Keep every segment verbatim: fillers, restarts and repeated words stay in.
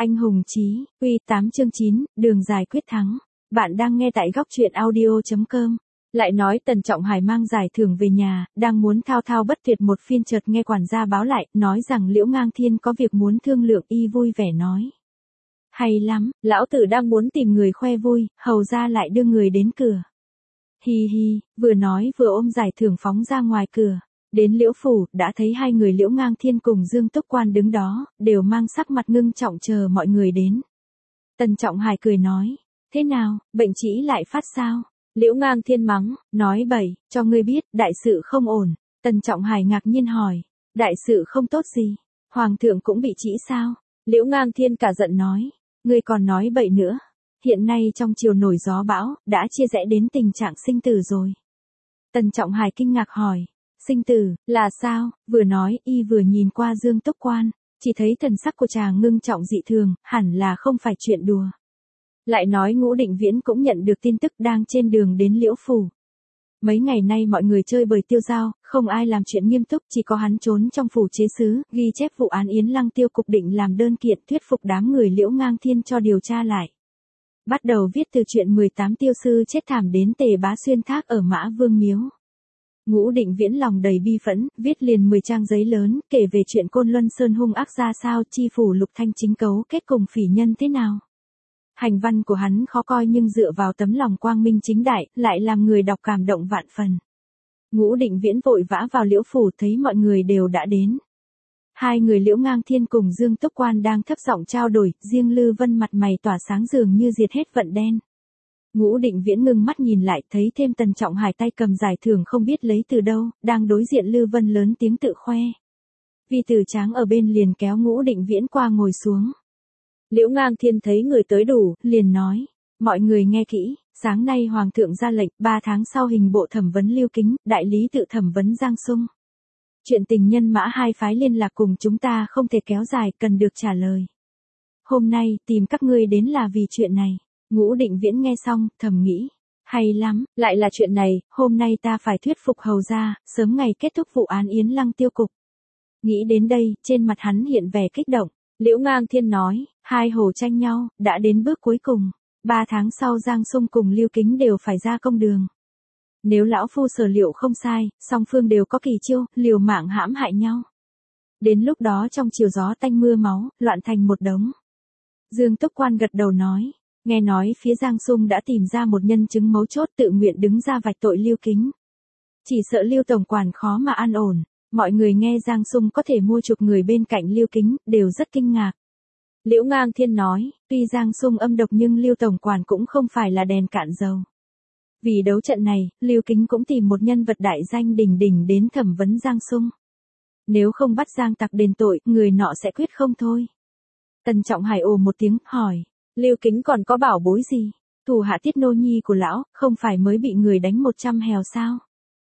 Anh hùng chí, Quy tám chương chín, đường dài quyết thắng. Bạn đang nghe tại góc truyện audio.com. Lại nói Tần Trọng Hải mang giải thưởng về nhà, đang muốn thao thao bất tuyệt một phiên chợt nghe quản gia báo lại, nói rằng Liễu Ngang Thiên có việc muốn thương lượng. Y vui vẻ nói: hay lắm, lão tử đang muốn tìm người khoe vui, hầu ra lại đưa người đến cửa. Hi hi, vừa nói vừa ôm giải thưởng phóng ra ngoài cửa. Đến Liễu phủ, đã thấy hai người Liễu Ngang Thiên cùng Dương Túc Quan đứng đó, đều mang sắc mặt ngưng trọng chờ mọi người đến. Tần Trọng Hải cười nói: thế nào, bệnh trĩ lại phát sao? Liễu Ngang Thiên mắng, nói bậy, cho ngươi biết, đại sự không ổn. Tần Trọng Hải ngạc nhiên hỏi: đại sự không tốt gì? Hoàng thượng cũng bị trĩ sao? Liễu Ngang Thiên cả giận nói: ngươi còn nói bậy nữa. Hiện nay trong triều nổi gió bão, đã chia rẽ đến tình trạng sinh tử rồi. Tần Trọng Hải kinh ngạc hỏi: sinh tử, là sao? Vừa nói, y vừa nhìn qua Dương Túc Quan, chỉ thấy thần sắc của chàng ngưng trọng dị thường, hẳn là không phải chuyện đùa. Lại nói Ngũ Định Viễn cũng nhận được tin tức đang trên đường đến Liễu phủ. Mấy ngày nay mọi người chơi bời tiêu dao, không ai làm chuyện nghiêm túc, chỉ có hắn trốn trong phủ chế sứ, ghi chép vụ án Yến Lăng Tiêu cục định làm đơn kiện thuyết phục đám người Liễu Ngang Thiên cho điều tra lại. Bắt đầu viết từ chuyện mười tám tiêu sư chết thảm đến Tề Bá Xuyên thác ở Mã Vương Miếu. Ngũ Định Viễn lòng đầy bi phẫn, viết liền mười trang giấy lớn, kể về chuyện Côn Luân Sơn hung ác ra sao, chi phủ Lục Thanh chính cấu kết cùng phỉ nhân thế nào. Hành văn của hắn khó coi nhưng dựa vào tấm lòng quang minh chính đại, lại làm người đọc cảm động vạn phần. Ngũ Định Viễn vội vã vào Liễu phủ, thấy mọi người đều đã đến. Hai người Liễu Ngang Thiên cùng Dương Túc Quan đang thấp giọng trao đổi, riêng Lư Vân mặt mày tỏa sáng dường như diệt hết vận đen. Ngũ Định Viễn ngưng mắt nhìn lại, thấy thêm Tần Trọng Hải tay cầm giải thưởng không biết lấy từ đâu, đang đối diện Lư Vân lớn tiếng tự khoe. Vi Tử Tráng ở bên liền kéo Ngũ Định Viễn qua ngồi xuống. Liễu Ngang Thiên thấy người tới đủ, liền nói: mọi người nghe kỹ, sáng nay Hoàng thượng ra lệnh, ba tháng sau hình bộ thẩm vấn Lưu Kính, đại lý tự thẩm vấn Giang Sung. Chuyện tình nhân mã hai phái liên lạc cùng chúng ta không thể kéo dài, cần được trả lời. Hôm nay, tìm các ngươi đến là vì chuyện này. Ngũ Định Viễn nghe xong, thầm nghĩ: hay lắm, lại là chuyện này, hôm nay ta phải thuyết phục hầu ra, sớm ngày kết thúc vụ án Yến Lăng Tiêu cục. Nghĩ đến đây, trên mặt hắn hiện vẻ kích động. Liễu Ngang Thiên nói: hai hồ tranh nhau, đã đến bước cuối cùng. Ba tháng sau Giang Sung cùng Lưu Kính đều phải ra công đường. Nếu lão phu sở liệu không sai, song phương đều có kỳ chiêu, liều mạng hãm hại nhau. Đến lúc đó trong chiều gió tanh mưa máu, loạn thành một đống. Dương Túc Quan gật đầu nói: nghe nói phía Giang Sung đã tìm ra một nhân chứng mấu chốt, tự nguyện đứng ra vạch tội Lưu Kính. Chỉ sợ Lưu tổng quản khó mà an ổn. Mọi người nghe Giang Sung có thể mua chuộc người bên cạnh Lưu Kính, đều rất kinh ngạc. Liễu Ngang Thiên nói: tuy Giang Sung âm độc nhưng Lưu tổng quản cũng không phải là đèn cạn dầu. Vì đấu trận này, Lưu Kính cũng tìm một nhân vật đại danh đỉnh đỉnh đến thẩm vấn Giang Sung. Nếu không bắt Giang tặc đền tội, người nọ sẽ quyết không thôi. Tần Trọng Hải ồ một tiếng, hỏi: Lưu Kính còn có bảo bối gì? Thủ hạ Tiết nô nhi của lão, không phải mới bị người đánh một trăm hèo sao?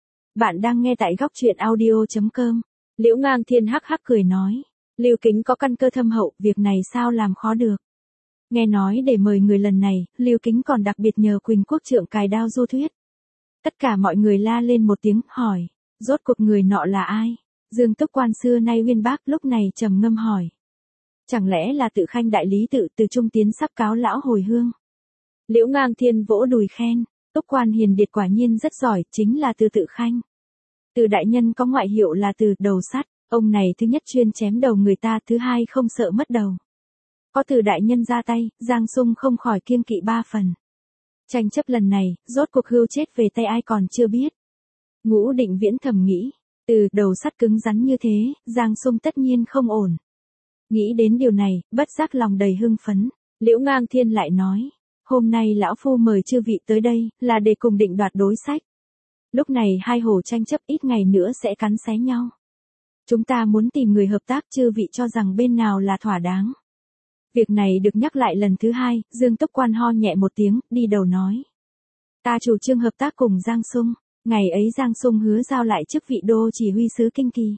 Bạn đang nghe tại góc truyện audio.com. Liễu Ngang Thiên hắc hắc cười nói: Lưu Kính có căn cơ thâm hậu, việc này sao làm khó được. Nghe nói để mời người lần này, Lưu Kính còn đặc biệt nhờ Quỳnh Quốc trượng cài đao du thuyết. Tất cả mọi người la lên một tiếng, hỏi: rốt cuộc người nọ là ai? Dương Túc Quan xưa nay uyên bác lúc này trầm ngâm hỏi: chẳng lẽ là Tự Khanh đại lý tự từ trung tiến sắp cáo lão hồi hương? Liễu Ngang Thiên vỗ đùi khen: Túc Quan hiền điệt quả nhiên rất giỏi, chính là Từ Tự Khanh. Từ đại nhân có ngoại hiệu là Từ đầu sắt, ông này thứ nhất chuyên chém đầu người ta, thứ hai không sợ mất đầu. Có Từ đại nhân ra tay, Giang Sung không khỏi kiêng kỵ ba phần. Tranh chấp lần này, rốt cuộc hưu chết về tay ai còn chưa biết. Ngũ Định Viễn thầm nghĩ: Từ đầu sắt cứng rắn như thế, Giang Sung tất nhiên không ổn. Nghĩ đến điều này, bất giác lòng đầy hưng phấn. Liễu Ngang Thiên lại nói: hôm nay lão phu mời chư vị tới đây, là để cùng định đoạt đối sách. Lúc này hai hồ tranh chấp ít ngày nữa sẽ cắn xé nhau. Chúng ta muốn tìm người hợp tác, chư vị cho rằng bên nào là thỏa đáng. Việc này được nhắc lại lần thứ hai, Dương Túc Quan ho nhẹ một tiếng, đi đầu nói: ta chủ trương hợp tác cùng Giang Sung. Ngày ấy Giang Sung hứa giao lại chức vị đô chỉ huy sứ Kinh Kỳ.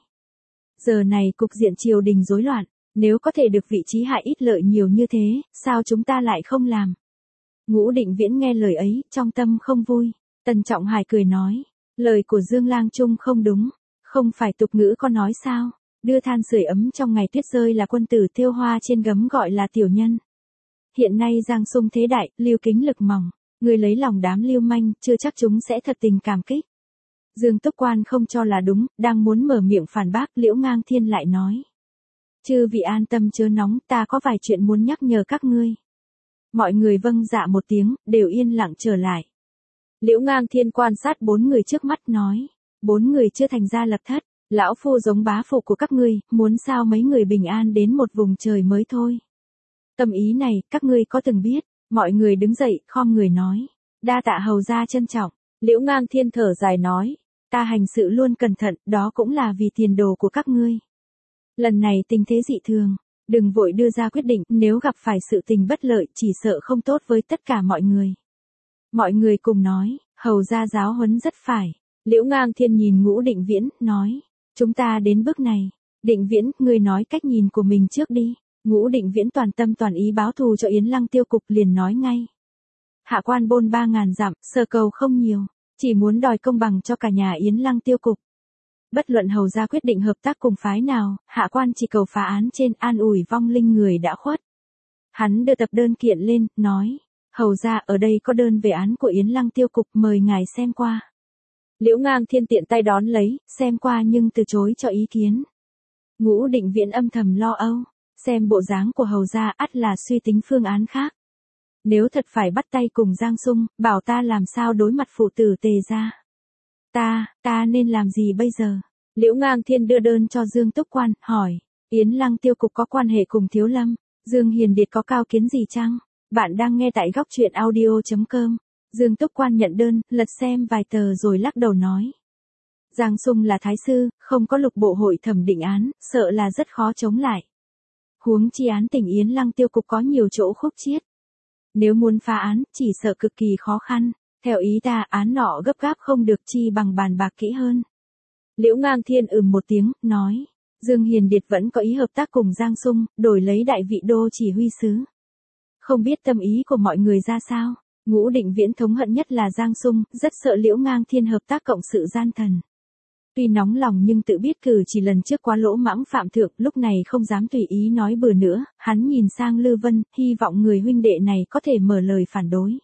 Giờ này cục diện triều đình rối loạn, nếu có thể được vị trí hạ ít lợi nhiều như thế, sao chúng ta lại không làm? Ngũ Định Viễn nghe lời ấy, trong tâm không vui. Tần Trọng Hải cười nói: lời của Dương Lang Trung không đúng, không phải tục ngữ có nói sao? Đưa than sưởi ấm trong ngày tuyết rơi là quân tử, thêu hoa trên gấm gọi là tiểu nhân. Hiện nay Giang Sung thế đại, Lưu Kính lực mỏng, người lấy lòng đám lưu manh, chưa chắc chúng sẽ thật tình cảm kích. Dương Túc Quan không cho là đúng, đang muốn mở miệng phản bác, Liễu Ngang Thiên lại nói. Chư vị an tâm chớ nóng, ta có vài chuyện muốn nhắc nhở các ngươi. Mọi người vâng dạ một tiếng, đều yên lặng trở lại. Liễu Ngang Thiên quan sát bốn người trước mắt nói. Bốn người chưa thành ra lập thất, lão phu giống bá phụ của các ngươi, muốn sao mấy người bình an đến một vùng trời mới thôi. Tâm ý này, các ngươi có từng biết, mọi người đứng dậy, khom người nói. Đa tạ hầu gia trân trọng, Liễu Ngang Thiên thở dài nói. Ta hành sự luôn cẩn thận, đó cũng là vì tiền đồ của các ngươi. Lần này tình thế dị thường, đừng vội đưa ra quyết định, nếu gặp phải sự tình bất lợi chỉ sợ không tốt với tất cả mọi người. Mọi người cùng nói, hầu gia giáo huấn rất phải. Liễu Ngang Thiên nhìn Ngũ Định Viễn, nói, chúng ta đến bước này. Định Viễn, ngươi nói cách nhìn của mình trước đi. Ngũ Định Viễn toàn tâm toàn ý báo thù cho Yến Lăng Tiêu Cục liền nói ngay. Hạ quan bôn ba ngàn dặm, sở cầu không nhiều, chỉ muốn đòi công bằng cho cả nhà Yến Lăng Tiêu Cục. Bất luận hầu gia quyết định hợp tác cùng phái nào, hạ quan chỉ cầu phá án trên, an ủi vong linh người đã khuất. Hắn đưa tập đơn kiện lên, nói, hầu gia ở đây có đơn về án của Yến Lăng Tiêu Cục, mời ngài xem qua. Liễu Ngang Thiên tiện tay đón lấy, xem qua nhưng từ chối cho ý kiến. Ngũ Định Viễn âm thầm lo âu, xem bộ dáng của hầu gia ắt là suy tính phương án khác. Nếu thật phải bắt tay cùng Giang Sung, bảo ta làm sao đối mặt phụ tử Tề gia. Ta, ta nên làm gì bây giờ? Liễu Ngang Thiên đưa đơn cho Dương Túc Quan, hỏi, Yến Lăng Tiêu Cục có quan hệ cùng Thiếu Lâm, Dương Hiền Điệt có cao kiến gì chăng? Bạn đang nghe tại góc truyện audio chấm com. Dương Túc Quan nhận đơn, lật xem vài tờ rồi lắc đầu nói. Giang Sung là thái sư, không có lục bộ hội thẩm định án, sợ là rất khó chống lại. Huống chi án tỉnh Yến Lăng Tiêu Cục có nhiều chỗ khúc chiết. Nếu muốn phá án, chỉ sợ cực kỳ khó khăn. Theo ý ta, án nọ gấp gáp không được, chi bằng bàn bạc kỹ hơn. Liễu Ngang Thiên ừm một tiếng, nói. Dương Hiền Điệt vẫn có ý hợp tác cùng Giang Sung, đổi lấy đại vị đô chỉ huy sứ. Không biết tâm ý của mọi người ra sao? Ngũ Định Viễn thống hận nhất là Giang Sung, rất sợ Liễu Ngang Thiên hợp tác cộng sự gian thần. Tuy nóng lòng nhưng tự biết cử chỉ lần trước quá lỗ mãng phạm thượng, lúc này không dám tùy ý nói bừa nữa, hắn nhìn sang Lư Vân, hy vọng người huynh đệ này có thể mở lời phản đối.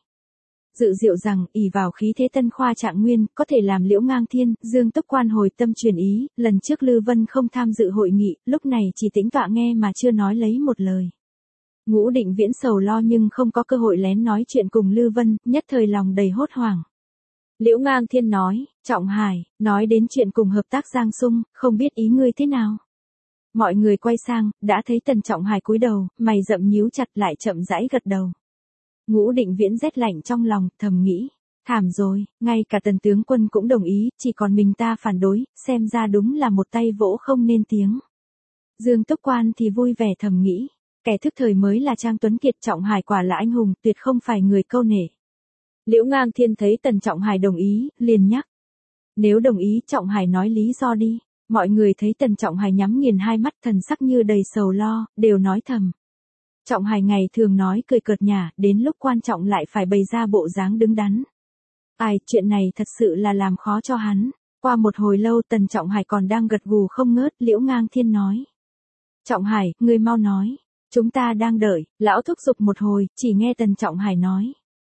Dự diệu rằng, ỷ vào khí thế tân khoa trạng nguyên, có thể làm Liễu Ngang Thiên, Dương Túc Quan hồi tâm truyền ý, lần trước Lư Vân không tham dự hội nghị, lúc này chỉ tĩnh tọa nghe mà chưa nói lấy một lời. Ngũ Định Viễn sầu lo nhưng không có cơ hội lén nói chuyện cùng Lư Vân, nhất thời lòng đầy hốt hoảng. Liễu Ngang Thiên nói, Trọng Hải, nói đến chuyện cùng hợp tác Giang Sung, không biết ý ngươi thế nào. Mọi người quay sang, đã thấy Tần Trọng Hải cúi đầu, mày rậm nhíu chặt lại chậm rãi gật đầu. Ngũ Định Viễn rét lạnh trong lòng, thầm nghĩ, thảm rồi, ngay cả Tần tướng quân cũng đồng ý, chỉ còn mình ta phản đối, xem ra đúng là một tay vỗ không nên tiếng. Dương Túc Quan thì vui vẻ thầm nghĩ, kẻ thức thời mới là Trang Tuấn Kiệt, Trọng Hải quả là anh hùng, tuyệt không phải người câu nể. Liễu Ngang Thiên thấy Tần Trọng Hải đồng ý, liền nhắc. Nếu đồng ý, Trọng Hải nói lý do đi. Mọi người thấy Tần Trọng Hải nhắm nghiền hai mắt, thần sắc như đầy sầu lo, đều nói thầm. Trọng Hải ngày thường nói cười cợt nhả, đến lúc quan trọng lại phải bày ra bộ dáng đứng đắn. Ai, chuyện này thật sự là làm khó cho hắn. Qua một hồi lâu Tần Trọng Hải còn đang gật gù không ngớt, Liễu Ngang Thiên nói. Trọng Hải, ngươi mau nói. Chúng ta đang đợi, lão thúc giục một hồi, chỉ nghe Tần Trọng Hải nói.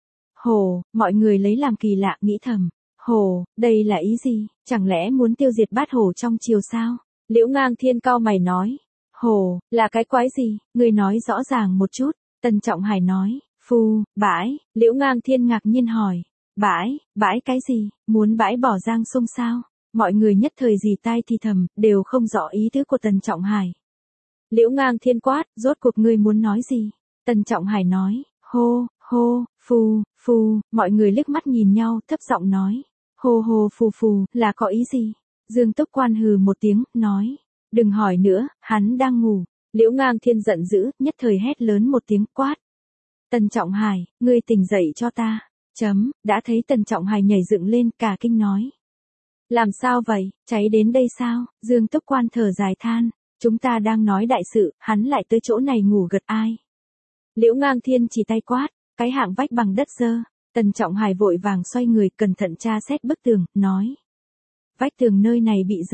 Hồ, mọi người lấy làm kỳ lạ, nghĩ thầm. Hồ, đây là ý gì, chẳng lẽ muốn tiêu diệt bát hổ trong triều sao? Liễu Ngang Thiên cau mày nói. Hồ, là cái quái gì, ngươi nói rõ ràng một chút. Tần Trọng Hải nói, phu, bãi. Liễu Ngang Thiên ngạc nhiên hỏi. Bãi, bãi cái gì, muốn bãi bỏ Giang Sung sao? Mọi người nhất thời dì tai thì thầm, đều không rõ ý tứ của Tần Trọng Hải. Liễu Ngang Thiên quát, rốt cuộc ngươi muốn nói gì? Tần Trọng Hải nói, hô, hô, phù, phù, mọi người liếc mắt nhìn nhau, thấp giọng nói, hô hô phù phù, là có ý gì? Dương Túc Quan hừ một tiếng, nói, đừng hỏi nữa, hắn đang ngủ. Liễu Ngang Thiên giận dữ, nhất thời hét lớn một tiếng, quát. Tần Trọng Hải, ngươi tỉnh dậy cho ta. Chấm, đã thấy Tần Trọng Hải nhảy dựng lên, cả kinh nói. Làm sao vậy, cháy đến đây sao? Dương Túc Quan thở dài than. Chúng ta đang nói đại sự, hắn lại tới chỗ này ngủ gật ai. Liễu Ngang Thiên chỉ tay quát, cái hạng vách bằng đất dơ. Tần Trọng Hải vội vàng xoay người cẩn thận tra xét bức tường, nói. Vách tường nơi này bị dơ,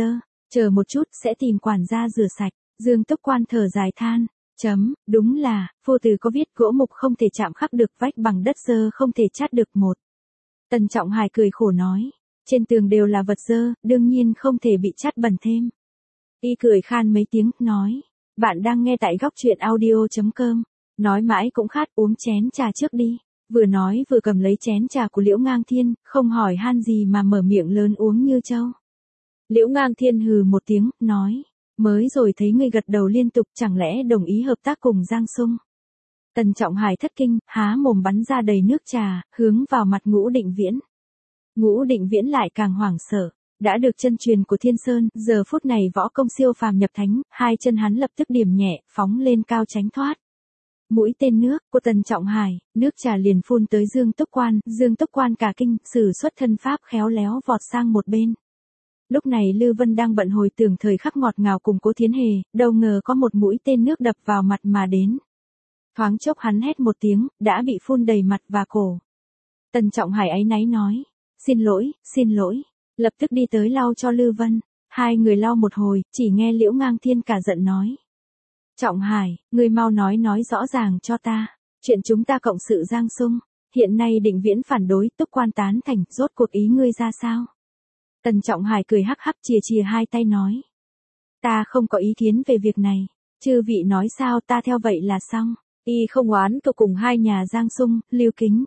Chờ một chút sẽ tìm quản gia rửa sạch. Dương Túc Quan thở dài than. Chấm, đúng là, vô từ có viết gỗ mục không thể chạm khắc được vách bằng đất dơ không thể chát được một. Tần Trọng Hải cười khổ nói. Trên tường đều là vật dơ, đương nhiên không thể bị chát bẩn thêm. Y cười khan mấy tiếng, nói. Bạn đang nghe tại góc truyện audio.com. Nói mãi cũng khát, uống chén trà trước đi. Vừa nói vừa cầm lấy chén trà của Liễu Ngang Thiên, không hỏi han gì mà mở miệng lớn uống như trâu. Liễu Ngang Thiên hừ một tiếng, nói. Mới rồi thấy ngươi gật đầu liên tục, chẳng lẽ đồng ý hợp tác cùng Giang Sung. Tần Trọng Hải thất kinh, há mồm bắn ra đầy nước trà, hướng vào mặt Ngũ Định Viễn. Ngũ Định Viễn lại càng hoảng sợ. Đã được chân truyền của Thiên Sơn, giờ phút này võ công siêu phàm nhập thánh, hai chân hắn lập tức điểm nhẹ, phóng lên cao tránh thoát. Mũi tên nước của Tần Trọng Hải, nước trà liền phun tới Dương Túc Quan, Dương Túc Quan cả kinh, sử xuất thân pháp khéo léo vọt sang một bên. Lúc này Lư Vân đang bận hồi tưởng thời khắc ngọt ngào cùng Cố Thiến Hề, đâu ngờ có một mũi tên nước đập vào mặt mà đến. Thoáng chốc hắn hét một tiếng, đã bị phun đầy mặt và cổ. Tần Trọng Hải áy náy nói, xin lỗi, xin lỗi, lập tức đi tới lau cho Lư Vân. Hai người lau một hồi, chỉ nghe Liễu Ngang Thiên cả giận nói. Trọng Hải, ngươi mau nói nói rõ ràng cho ta, chuyện chúng ta cộng sự Giang Sung, hiện nay Định Viễn phản đối, Túc Quan tán thành, rốt cuộc ý ngươi ra sao? Tần Trọng Hải cười hắc hắc chìa chìa hai tay nói. Ta không có ý kiến về việc này, chư vị nói sao ta theo vậy là xong, y không oán cậu cùng hai nhà Giang Sung, Lưu Kính.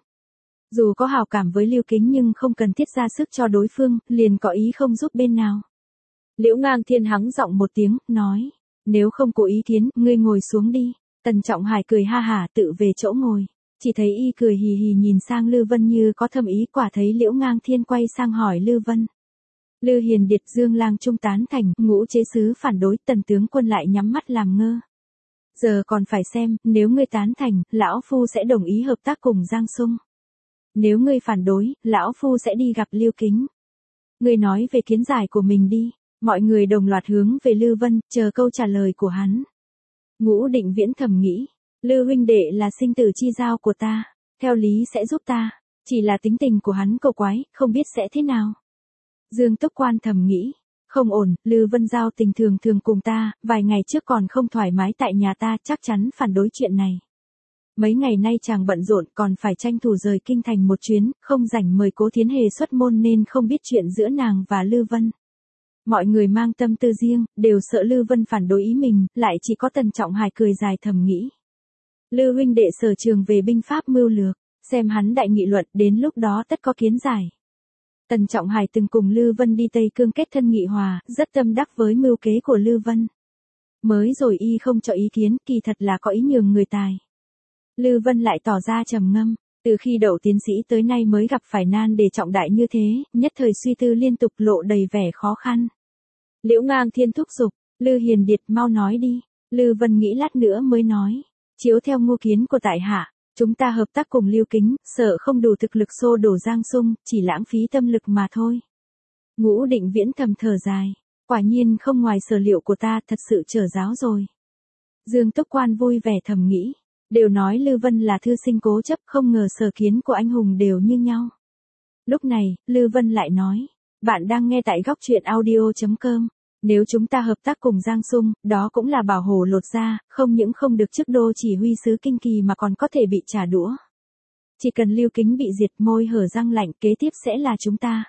Dù có hào cảm với Lưu Kính nhưng không cần thiết ra sức cho đối phương, liền có ý không giúp bên nào. Liễu Ngang Thiên hắng giọng một tiếng, nói. Nếu không có ý kiến, ngươi ngồi xuống đi. Tần Trọng Hải cười ha hả tự về chỗ ngồi. Chỉ thấy y cười hì hì nhìn sang Lư Vân như có thâm ý, quả thấy Liễu Ngang Thiên quay sang hỏi Lư Vân. Lư Hiền Điệt Dương Lang Trung tán thành, Ngũ chế sứ phản đối, Tần tướng quân lại nhắm mắt làm ngơ. Giờ còn phải xem, nếu ngươi tán thành, lão phu sẽ đồng ý hợp tác cùng Giang Sung. Nếu ngươi phản đối, lão phu sẽ đi gặp Lưu Kính. Ngươi nói về kiến giải của mình đi. Mọi người đồng loạt hướng về Lư Vân, chờ câu trả lời của hắn. Ngũ Định Viễn thầm nghĩ, Lư huynh đệ là sinh tử chi giao của ta, theo lý sẽ giúp ta, chỉ là tính tình của hắn cầu quái, không biết sẽ thế nào. Dương Túc Quan thầm nghĩ, không ổn, Lư Vân giao tình thường thường cùng ta, vài ngày trước còn không thoải mái tại nhà ta, chắc chắn phản đối chuyện này. Mấy ngày nay chàng bận rộn còn phải tranh thủ rời kinh thành một chuyến, không rảnh mời Cố Thiến Hề xuất môn nên không biết chuyện giữa nàng và Lư Vân. Mọi người mang tâm tư riêng, đều sợ Lư Vân phản đối ý mình, lại chỉ có Tần Trọng Hải cười dài thầm nghĩ. Lư huynh đệ sở trường về binh pháp mưu lược, xem hắn đại nghị luận, đến lúc đó tất có kiến giải. Tần Trọng Hải từng cùng Lư Vân đi Tây Cương kết thân nghị hòa, rất tâm đắc với mưu kế của Lư Vân. Mới rồi y không cho ý kiến, kỳ thật là có ý nhường người tài. Lư Vân lại tỏ ra trầm ngâm, từ khi đậu tiến sĩ tới nay mới gặp phải nan đề trọng đại như thế, nhất thời suy tư liên tục lộ đầy vẻ khó khăn. Liễu Ngang Thiên thúc giục, Lư Hiền Điệt mau nói đi. Lư Vân nghĩ lát nữa mới nói, chiếu theo ngô kiến của tại hạ, chúng ta hợp tác cùng Lưu Kính, sợ không đủ thực lực xô đổ Giang Sung, chỉ lãng phí tâm lực mà thôi. Ngũ Định Viễn thầm thở dài, quả nhiên không ngoài sở liệu của ta, thật sự trở giáo rồi. Dương Túc Quan vui vẻ thầm nghĩ, đều nói Lư Vân là thư sinh cố chấp, không ngờ sở kiến của anh hùng đều như nhau. Lúc này, Lư Vân lại nói, bạn đang nghe tại góc truyện audio.com. Nếu chúng ta hợp tác cùng Giang Sung, đó cũng là bảo hổ lột da, không những không được chức đô chỉ huy sứ kinh kỳ mà còn có thể bị trả đũa. Chỉ cần Lưu Kính bị diệt, môi hở răng lạnh, kế tiếp sẽ là chúng ta.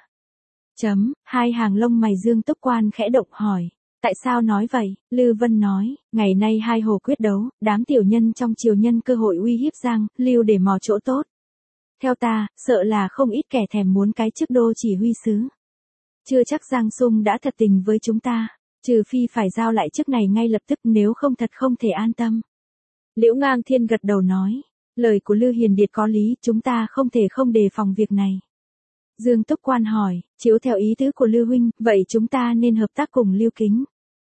Chấm, hai hàng lông mày Dương Túc Quan khẽ động hỏi. Tại sao nói vậy? Lư Vân nói, ngày nay hai hồ quyết đấu, đám tiểu nhân trong triều nhân cơ hội uy hiếp Giang, Lưu để mò chỗ tốt. Theo ta, sợ là không ít kẻ thèm muốn cái chức đô chỉ huy sứ. Chưa chắc Giang Sung đã thật tình với chúng ta, trừ phi phải giao lại chức này ngay lập tức, nếu không thật không thể an tâm. Liễu Ngang Thiên gật đầu nói, lời của Lư Hiền Điệt có lý, chúng ta không thể không đề phòng việc này. Dương Túc Quan hỏi, chiếu theo ý tứ của Lư huynh, vậy chúng ta nên hợp tác cùng Lưu Kính.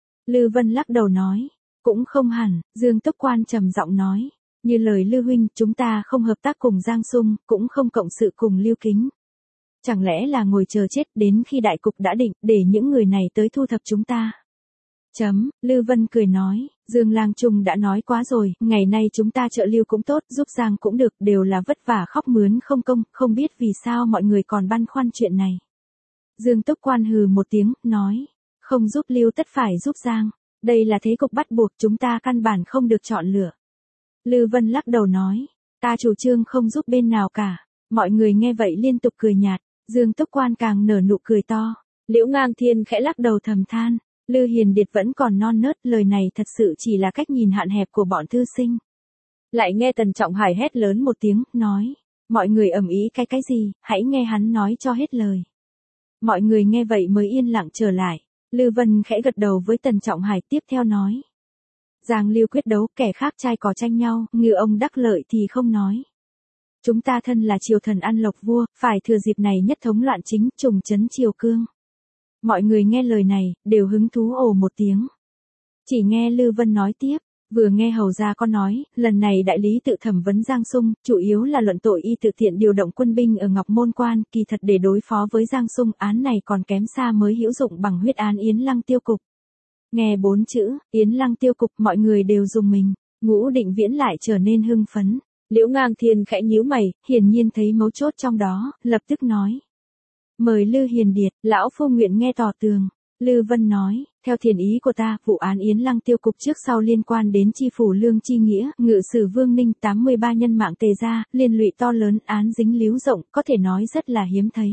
Lư Vân lắc đầu nói, cũng không hẳn. Dương Túc Quan trầm giọng nói, như lời Lư huynh, chúng ta không hợp tác cùng Giang Sung, cũng không cộng sự cùng Lưu Kính. Chẳng lẽ là ngồi chờ chết đến khi đại cục đã định, để những người này tới thu thập chúng ta? Chấm, Lư Vân cười nói, Dương Lang Trung đã nói quá rồi, ngày nay chúng ta trợ Lưu cũng tốt, giúp Giang cũng được, đều là vất vả khóc mướn không công, không biết vì sao mọi người còn băn khoăn chuyện này. Dương Túc Quan hừ một tiếng, nói, Không giúp Lưu tất phải giúp Giang. Đây là thế cục bắt buộc, chúng ta căn bản không được chọn lựa. Lư Vân lắc đầu nói, ta chủ trương không giúp bên nào cả. Mọi người nghe vậy liên tục cười nhạt, Dương Túc Quan càng nở nụ cười to. Liễu Ngang Thiên khẽ lắc đầu thầm than, Lư Hiền Điệt vẫn còn non nớt, lời này thật sự chỉ là cách nhìn hạn hẹp của bọn thư sinh. Lại nghe Tần Trọng Hải hét lớn một tiếng, nói, mọi người ầm ĩ cái cái gì, hãy nghe hắn nói cho hết lời. Mọi người nghe vậy mới yên lặng trở lại. Lư Vân khẽ gật đầu với Tần Trọng Hải, tiếp theo nói, Giang Lưu quyết đấu, kẻ khác trai cò tranh nhau, ngư ông đắc lợi thì không nói. Chúng ta thân là triều thần ăn lộc vua, phải thừa dịp này nhất thống loạn chính, trùng trấn triều cương. Mọi người nghe lời này, đều hứng thú ồ một tiếng. Chỉ nghe Lư Vân nói tiếp, vừa nghe hầu gia có nói, lần này đại lý tự thẩm vấn Giang Sung, chủ yếu là luận tội y tự tiện điều động quân binh ở Ngọc Môn Quan, kỳ thật để đối phó với Giang Sung, án này còn kém xa mới hữu dụng bằng huyết án Yến Lăng tiêu cục. Nghe bốn chữ, Yến Lăng tiêu cục, mọi người đều dùng mình, Ngũ Định Viễn lại trở nên hưng phấn. Liễu Ngang Thiên khẽ nhíu mày, hiển nhiên thấy mấu chốt trong đó, lập tức nói. Mời Lư Hiền Điệt, lão phu nguyện nghe tỏ tường. Lư Vân nói, theo thiền ý của ta, vụ án Yến Lăng tiêu cục trước sau liên quan đến chi phủ Lương Chi Nghĩa, ngự sử Vương Ninh, tám mươi ba nhân mạng tề gia, liên lụy to lớn, án dính líu rộng, có thể nói rất là hiếm thấy.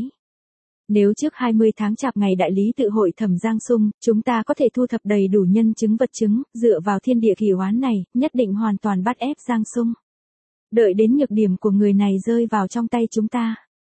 Nếu trước hai mươi tháng chạp ngày đại lý tự hội thẩm Giang Sung, chúng ta có thể thu thập đầy đủ nhân chứng vật chứng, dựa vào thiên địa kỳ oán này, nhất định hoàn toàn bắt ép Giang Sung. Đợi đến nhược điểm của người này rơi vào trong tay chúng ta.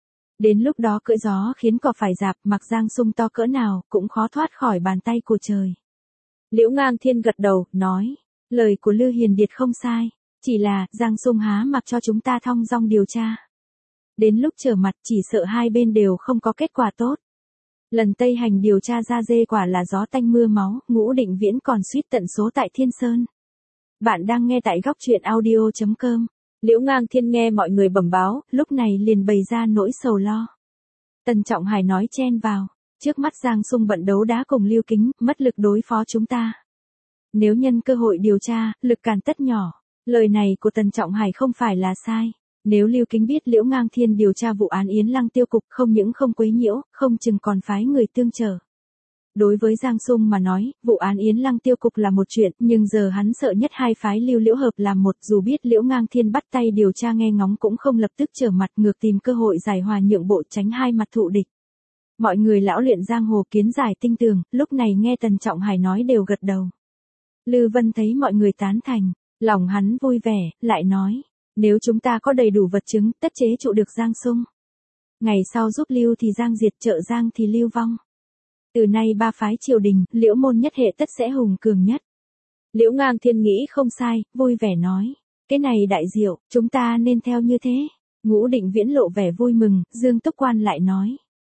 Đến lúc đó cưỡi gió khiến cỏ phải rạp, mặc Giang Sung to cỡ nào, cũng khó thoát khỏi bàn tay của trời. Liễu Ngang Thiên gật đầu, nói, lời của Lư Hiền Điệt không sai, chỉ là, Giang Sung há mặc cho chúng ta thong dong điều tra. Đến lúc trở mặt chỉ sợ hai bên đều không có kết quả tốt. Lần Tây Hành điều tra ra dê quả là gió tanh mưa máu, Ngũ Định Viễn còn suýt tận số tại Thiên Sơn. Bạn đang nghe tại góc truyện audio chấm com. Liễu Ngang Thiên nghe mọi người bẩm báo, lúc này liền bày ra nỗi sầu lo. Tần Trọng Hải nói chen vào, trước mắt Giang Sung bận đấu đá cùng Lưu Kính, mất lực đối phó chúng ta. Nếu nhân cơ hội điều tra, lực càn tất nhỏ. Lời này của Tần Trọng Hải không phải là sai. Nếu Lưu Kính biết Liễu Ngang Thiên điều tra vụ án Yến Lăng tiêu cục, không những không quấy nhiễu, không chừng còn phái người tương trợ. Đối với Giang Sung mà nói, vụ án Yến Lăng tiêu cục là một chuyện, nhưng giờ hắn sợ nhất hai phái Lưu Liễu hợp làm một, dù biết Liễu Ngang Thiên bắt tay điều tra nghe ngóng cũng không lập tức trở mặt, ngược tìm cơ hội giải hòa nhượng bộ, tránh hai mặt thụ địch. Mọi người lão luyện giang hồ kiến giải tinh tường, lúc này nghe Tần Trọng Hải nói đều gật đầu. Lư Vân thấy mọi người tán thành, lòng hắn vui vẻ, lại nói, nếu chúng ta có đầy đủ vật chứng, tất chế trụ được Giang Sung. Ngày sau giúp Lưu thì Giang diệt, trợ Giang thì Lưu vong. Từ nay ba phái triều đình, Liễu môn nhất hệ tất sẽ hùng cường nhất. Liễu Ngang Thiên nghĩ không sai, vui vẻ nói, cái này đại diệu, chúng ta nên theo như thế. Ngũ Định Viễn lộ vẻ vui mừng, Dương Túc Quan lại nói.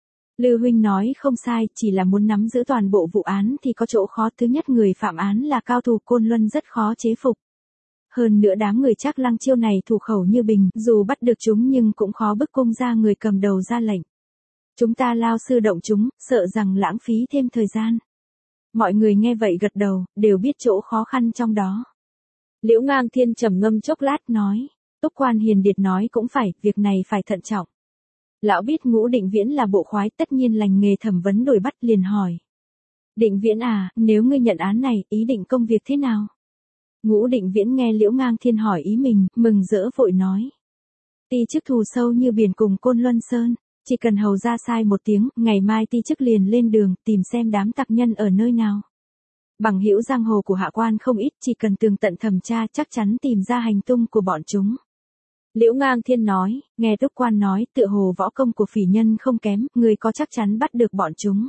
Lư huynh nói không sai, chỉ là muốn nắm giữ toàn bộ vụ án thì có chỗ khó, thứ nhất người phạm án là cao thủ Côn Luân rất khó chế phục. Hơn nữa đám người Trác Lăng Chiêu này thủ khẩu như bình, dù bắt được chúng nhưng cũng khó bức cung ra người cầm đầu ra lệnh. Chúng ta lao sư động chúng, sợ rằng lãng phí thêm thời gian. Mọi người nghe vậy gật đầu, đều biết chỗ khó khăn trong đó. Liễu Ngang Thiên trầm ngâm chốc lát nói, Túc Quan Hiền Điệt nói cũng phải, việc này phải thận trọng. Lão biết Ngũ Định Viễn là bộ khoái, tất nhiên lành nghề thẩm vấn đuổi bắt, liền hỏi. Định Viễn à, nếu ngươi nhận án này, ý định công việc thế nào? Ngũ Định Viễn nghe Liễu Ngang Thiên hỏi ý mình, mừng rỡ vội nói. Ti chức thù sâu như biển cùng Côn Luân Sơn, chỉ cần hầu ra sai một tiếng, ngày mai ti chức liền lên đường, tìm xem đám tặc nhân ở nơi nào. Bằng hữu giang hồ của hạ quan không ít, chỉ cần tường tận thẩm tra chắc chắn tìm ra hành tung của bọn chúng. Liễu Ngang Thiên nói, nghe Túc Quan nói, tựa hồ võ công của phỉ nhân không kém, người có chắc chắn bắt được bọn chúng.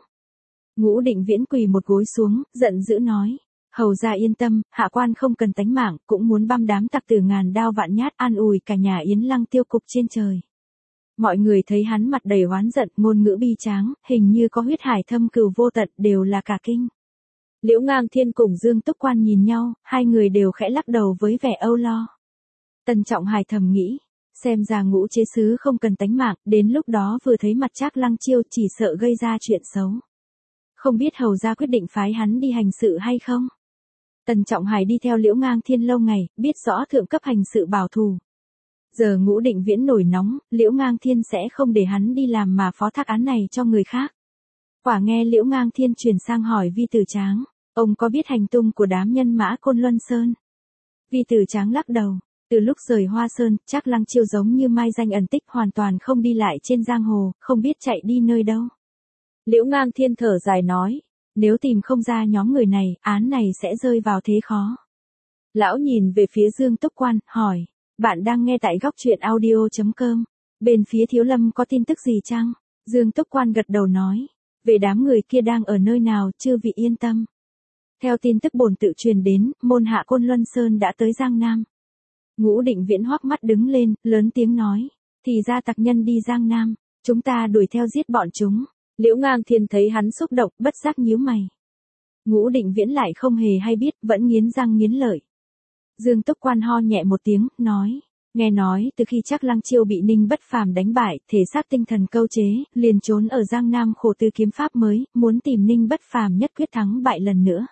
Ngũ Định Viễn quỳ một gối xuống, giận dữ nói. Hầu ra yên tâm, hạ quan không cần tánh mạng, cũng muốn băm đám tặc tử ngàn đao vạn nhát, an ủi cả nhà Yến Lăng tiêu cục trên trời. Mọi người thấy hắn mặt đầy oán giận, ngôn ngữ bi tráng, hình như có huyết hải thâm cừu vô tận, đều là cả kinh. Liễu Ngang Thiên cùng Dương Túc Quan nhìn nhau, hai người đều khẽ lắc đầu với vẻ âu lo. Tần Trọng Hải thầm nghĩ, xem ra Ngũ chế sứ không cần tánh mạng, đến lúc đó vừa thấy mặt Trác Lăng Chiêu chỉ sợ gây ra chuyện xấu. Không biết hầu ra quyết định phái hắn đi hành sự hay không? Tần Trọng Hải đi theo Liễu Ngang Thiên lâu ngày, biết rõ thượng cấp hành sự bảo thù. Giờ Ngũ Định Viễn nổi nóng, Liễu Ngang Thiên sẽ không để hắn đi làm mà phó thác án này cho người khác. Quả nghe Liễu Ngang Thiên chuyển sang hỏi Vi Tử Tráng, ông có biết hành tung của đám nhân mã Côn Luân Sơn? Vi Tử Tráng lắc đầu, từ lúc rời Hoa Sơn, Trác Lăng Chiêu giống như mai danh ẩn tích, hoàn toàn không đi lại trên giang hồ, không biết chạy đi nơi đâu. Liễu Ngang Thiên thở dài nói, nếu tìm không ra nhóm người này, án này sẽ rơi vào thế khó. Lão nhìn về phía Dương Túc Quan, hỏi, bạn đang nghe tại góc truyện audio.com, bên phía Thiếu Lâm có tin tức gì chăng? Dương Túc Quan gật đầu nói, về đám người kia đang ở nơi nào, chư vị yên tâm. Theo tin tức bổn tự truyền đến, môn hạ Côn Luân Sơn đã tới Giang Nam. Ngũ Định Viễn hoắc mắt đứng lên, lớn tiếng nói, thì ra tặc nhân đi Giang Nam, chúng ta đuổi theo giết bọn chúng. Liễu Ngang Thiên thấy hắn xúc động, bất giác nhíu mày. Ngũ Định Viễn lại không hề hay biết, vẫn nghiến răng nghiến lợi. Dương Túc Quan ho nhẹ một tiếng, nói, nghe nói từ khi Trác Lăng Chiêu bị Ninh Bất Phàm đánh bại, thể xác tinh thần câu chế, liền trốn ở Giang Nam khổ tư kiếm pháp mới, muốn tìm Ninh Bất Phàm nhất quyết thắng bại lần nữa.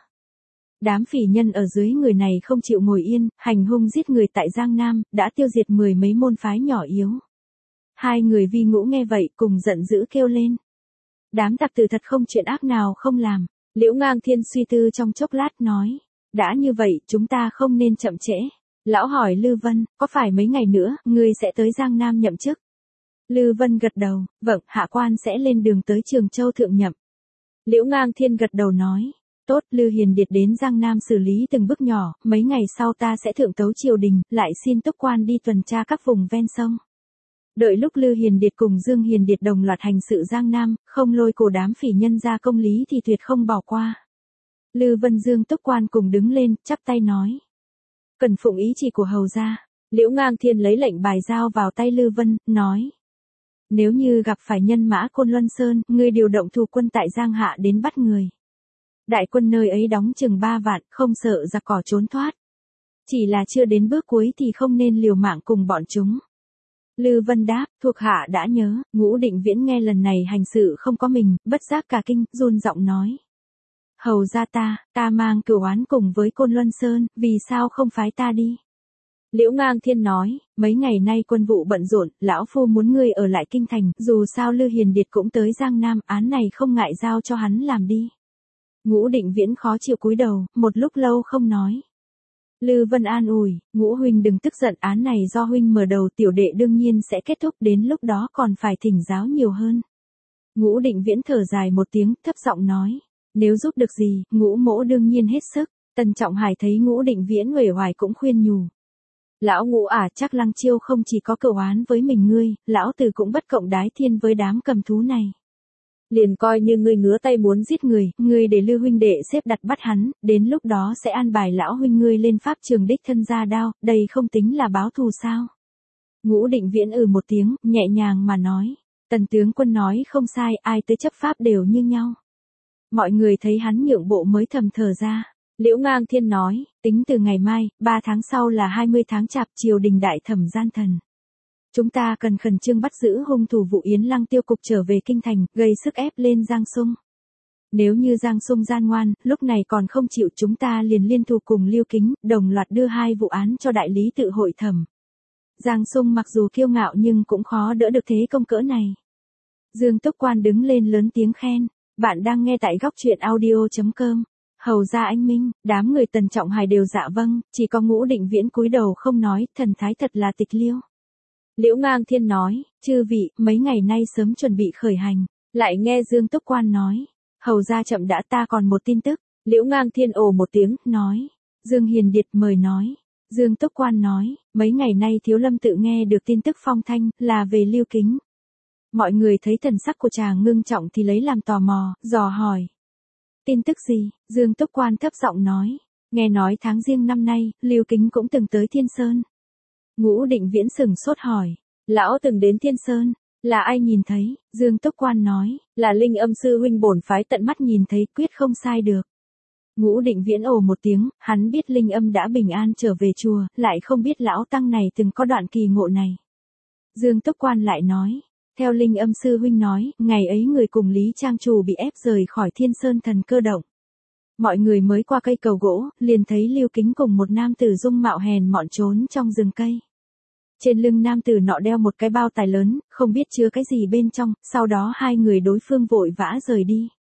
Đám phỉ nhân ở dưới người này không chịu ngồi yên, hành hung giết người tại Giang Nam, đã tiêu diệt mười mấy môn phái nhỏ yếu. Hai người Vi Ngũ nghe vậy cùng giận dữ kêu lên. Đám tặc tử thật không chuyện ác nào không làm. Liễu Ngang Thiên suy tư trong chốc lát nói, đã như vậy chúng ta không nên chậm trễ. Lão hỏi Lư Vân, có phải mấy ngày nữa, ngươi sẽ tới Giang Nam nhậm chức? Lư Vân gật đầu, vâng, hạ quan sẽ lên đường tới Trường Châu thượng nhậm. Liễu Ngang Thiên gật đầu nói, tốt, Lư Hiền Điệt đến Giang Nam xử lý từng bước nhỏ, mấy ngày sau ta sẽ thượng tấu triều đình, lại xin Túc Quan đi tuần tra các vùng ven sông. Đợi lúc Lư Hiền Điệt cùng Dương Hiền Điệt đồng loạt hành sự Giang Nam, không lôi cổ đám phỉ nhân ra công lý thì tuyệt không bỏ qua. Lư Vân Dương Túc Quan cùng đứng lên, chắp tay nói, cần phụng ý chỉ của hầu gia. Liễu Ngang Thiên lấy lệnh bài giao vào tay Lư Vân, nói, nếu như gặp phải nhân mã Côn Luân Sơn, ngươi điều động thủ quân tại Giang Hạ đến bắt người. Đại quân nơi ấy đóng chừng ba vạn, không sợ giặc cỏ trốn thoát. Chỉ là chưa đến bước cuối thì không nên liều mạng cùng bọn chúng. Lư Vân đáp, thuộc hạ đã nhớ. Ngũ Định Viễn nghe lần này hành sự không có mình, bất giác cả kinh, run giọng nói. Hầu gia ta, ta mang cửu oán cùng với Côn Luân Sơn, vì sao không phái ta đi? Liễu Ngang Thiên nói, mấy ngày nay quân vụ bận rộn, lão phu muốn ngươi ở lại kinh thành, dù sao Lư Hiền Điệt cũng tới Giang Nam, án này không ngại giao cho hắn làm đi. Ngũ Định Viễn khó chịu cúi đầu, một lúc lâu không nói. Lư Vân an ủi, Ngũ huynh đừng tức giận, án này do huynh mở đầu, tiểu đệ đương nhiên sẽ kết thúc, đến lúc đó còn phải thỉnh giáo nhiều hơn. Ngũ Định Viễn thở dài một tiếng, thấp giọng nói, nếu giúp được gì, Ngũ mỗ đương nhiên hết sức. Tần Trọng Hải thấy Ngũ Định Viễn uể oải cũng khuyên nhủ. Lão Ngũ à, chắc Lăng Chiêu không chỉ có cửu oán với mình ngươi, lão tử cũng bất cộng đái thiên với đám cầm thú này. Liền coi như ngươi ngứa tay muốn giết người, ngươi để Lư huynh đệ xếp đặt bắt hắn, đến lúc đó sẽ an bài lão huynh ngươi lên pháp trường đích thân ra đao, đây không tính là báo thù sao? Ngũ Định Viễn ừ một tiếng, nhẹ nhàng mà nói, Tần tướng quân nói không sai, ai tới chấp pháp đều như nhau. Mọi người thấy hắn nhượng bộ mới thầm thở ra. Liễu Ngang Thiên nói, tính từ ngày mai, ba tháng sau là hai mươi tháng Chạp, triều đình đại thẩm gian thần. Chúng ta cần khẩn trương bắt giữ hung thủ vụ Yến Lăng tiêu cục trở về kinh thành, gây sức ép lên Giang Sung. Nếu như Giang Sung gian ngoan, lúc này còn không chịu, chúng ta liền liên thủ cùng Lưu Kính, đồng loạt đưa hai vụ án cho đại lý tự hội thẩm. Giang Sung mặc dù kiêu ngạo nhưng cũng khó đỡ được thế công cỡ này. Dương Túc Quan đứng lên lớn tiếng khen, bạn đang nghe tại góc truyện audio.com. Hầu gia anh minh, đám người Tần Trọng Hải đều dạ vâng, chỉ có Ngũ Định Viễn cúi đầu không nói, thần thái thật là tịch liêu. Liễu Ngang Thiên nói, chư vị, mấy ngày nay sớm chuẩn bị khởi hành, lại nghe Dương Túc Quan nói, hầu gia chậm đã, ta còn một tin tức. Liễu Ngang Thiên ồ một tiếng, nói, Dương Hiền Điệt mời nói. Dương Túc Quan nói, mấy ngày nay Thiếu Lâm tự nghe được tin tức phong thanh, là về Lưu Kính. Mọi người thấy thần sắc của chàng ngưng trọng thì lấy làm tò mò, dò hỏi. Tin tức gì? Dương Túc Quan thấp giọng nói, nghe nói tháng Giêng năm nay, Lưu Kính cũng từng tới Thiên Sơn. Ngũ Định Viễn sừng sốt hỏi, lão từng đến Thiên Sơn, là ai nhìn thấy? Dương Túc Quan nói, là Linh Âm sư huynh bổn phái tận mắt nhìn thấy, quyết không sai được. Ngũ Định Viễn ồ một tiếng, hắn biết Linh Âm đã bình an trở về chùa, lại không biết lão tăng này từng có đoạn kỳ ngộ này. Dương Túc Quan lại nói, theo Linh Âm sư huynh nói, ngày ấy người cùng Lý Trang Chủ bị ép rời khỏi Thiên Sơn Thần Cơ Động. Mọi người mới qua cây cầu gỗ, liền thấy Lưu Kính cùng một nam tử dung mạo hèn mọn trốn trong rừng cây. Trên lưng nam tử nọ đeo một cái bao tải lớn, không biết chứa cái gì bên trong, sau đó hai người đối phương vội vã rời đi.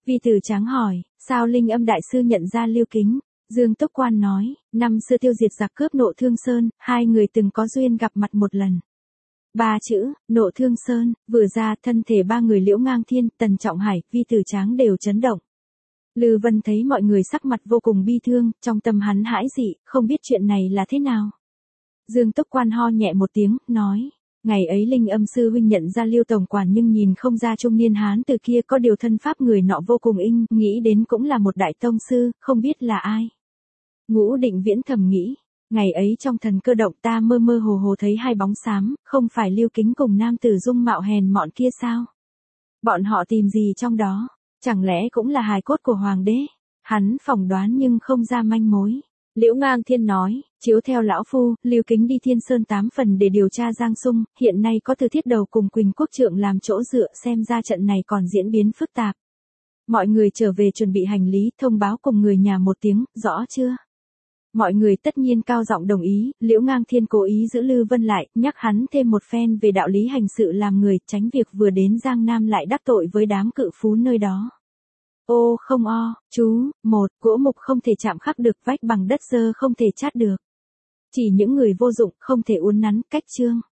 Vi Tử Tráng hỏi, sao Linh Âm đại sư nhận ra Lưu Kính? Dương Túc Quan nói, năm xưa tiêu diệt giặc cướp Nộ Thương Sơn, hai người từng có duyên gặp mặt một lần. Ba chữ, Nộ Thương Sơn, vừa ra thân thể ba người Liễu Ngang Thiên, Tần Trọng Hải, Vi Tử Tráng đều chấn động. Lư Vân thấy mọi người sắc mặt vô cùng bi thương, trong tâm hắn hãi dị, không biết chuyện này là thế nào. Dương Túc Quan ho nhẹ một tiếng, nói, ngày ấy Linh Âm sư huynh nhận ra Lưu tổng quản nhưng nhìn không ra trung niên hán từ kia có điều thân pháp người nọ vô cùng inh, nghĩ đến cũng là một đại tông sư, không biết là ai. Ngũ Định Viễn thầm nghĩ, ngày ấy trong thần cơ động ta mơ mơ hồ hồ thấy hai bóng xám, không phải Lưu Kính cùng nam tử dung mạo hèn mọn kia sao? Bọn họ tìm gì trong đó? Chẳng lẽ cũng là hài cốt của hoàng đế? Hắn phỏng đoán nhưng không ra manh mối. Liễu Ngang Thiên nói, chiếu theo lão phu, Lưu Kính đi Thiên Sơn tám phần để điều tra Giang Sung, hiện nay có Từ Thiết Đầu cùng Quỳnh Quốc Trượng làm chỗ dựa, xem ra trận này còn diễn biến phức tạp. Mọi người trở về chuẩn bị hành lý, thông báo cùng người nhà một tiếng, rõ chưa? Mọi người tất nhiên cao giọng đồng ý, Liễu Ngang Thiên cố ý giữ Lư Vân lại, nhắc hắn thêm một phen về đạo lý hành sự làm người, tránh việc vừa đến Giang Nam lại đắc tội với đám cự phú nơi đó. Ô không o, chú, một, gỗ mục không thể chạm khắc được, vách bằng đất dơ không thể chát được. Chỉ những người vô dụng không thể uốn nắn, cách chương.